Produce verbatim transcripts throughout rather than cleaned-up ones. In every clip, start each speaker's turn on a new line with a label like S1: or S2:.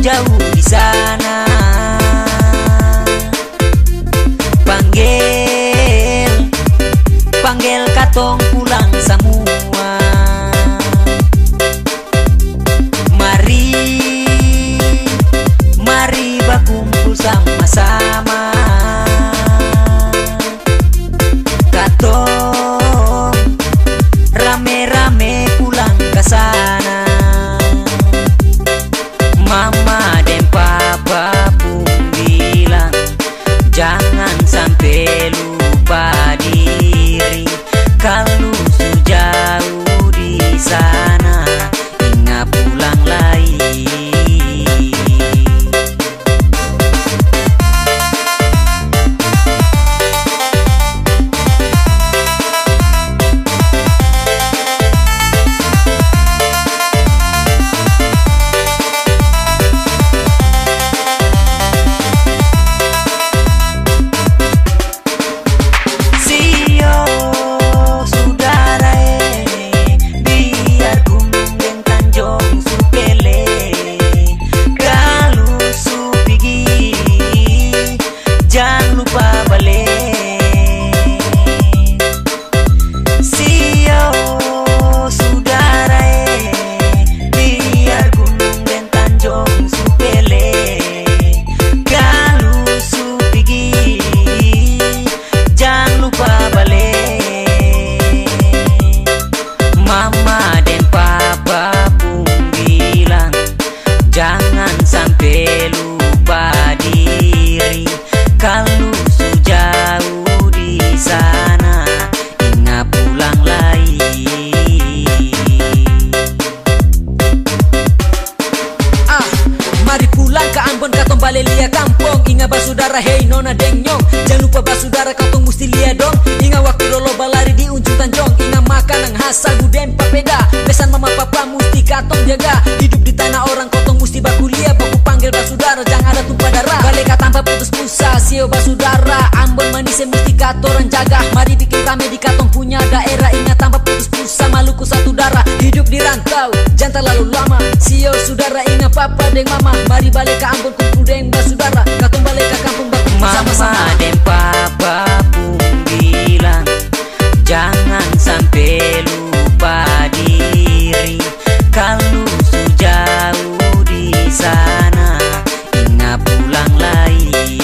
S1: jauh di sana. Panggil, panggil katong pulang semua. Mari, mari berkumpul sama-sama. Katong rame-rame pulang ke sana. Mama dan papa pun bilang jangan sampai lupa diri. Kalau sejauh di sana, ingat pulang lagi. Jangan sampai lupa diri. Kalau sejauh di sana, ingat pulang lagi.
S2: Ah, mari pulang ke Ambon, katong balik lihat kampung. Ingat basudara, hey nona deng nyong. Jangan lupa basudara, katong mesti lihat dong. Ingat waktu dolo balari di ujung Tanjong. Ingat makan yang khas sagu dan papeda. Pesan mama papa mesti katong jaga. Hidup di tanah orang, katong mesti bakuliah. Baku panggil basudara, jangan ada tumpah darah. Balik tanpa putus pusa, sio basudara. Ambon manisnya mesti katoran jaga. Mari bikin rame di katong punya daerah. Ingat tanpa putus pusa, Maluku satu darah. Hidup di rantau, jangan terlalu lama. Sio saudara, ingat papa deng mama. Mari balik ke Ambon, kumpul deng basudara. Katong balik ke kampung baku sama-sama.
S1: Mama dan papa pun bilang jangan sampai lupa diri. Kalau sejauh di sana, ingat pulang lagi.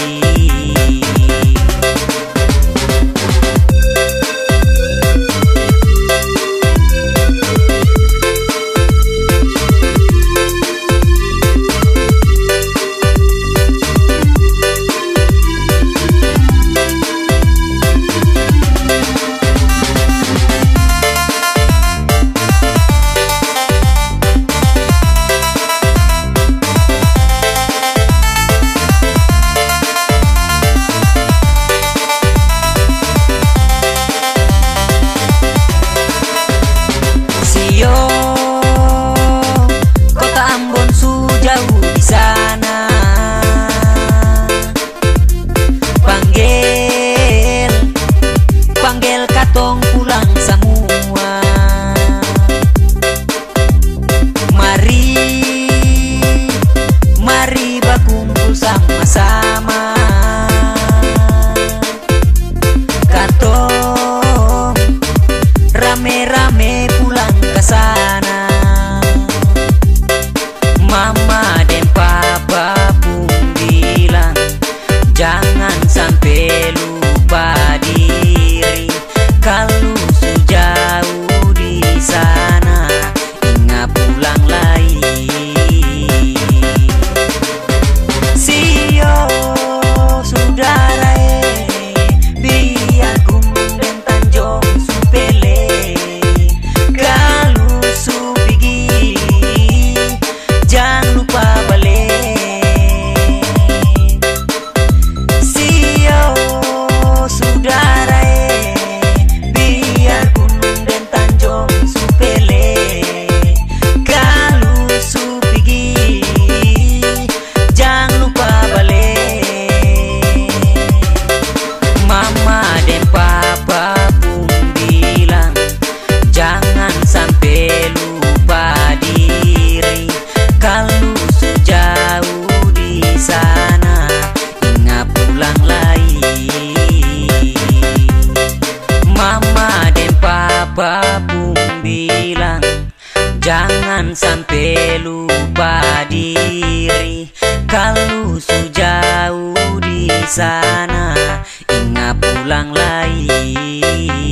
S1: sana, ingat pulang lagi.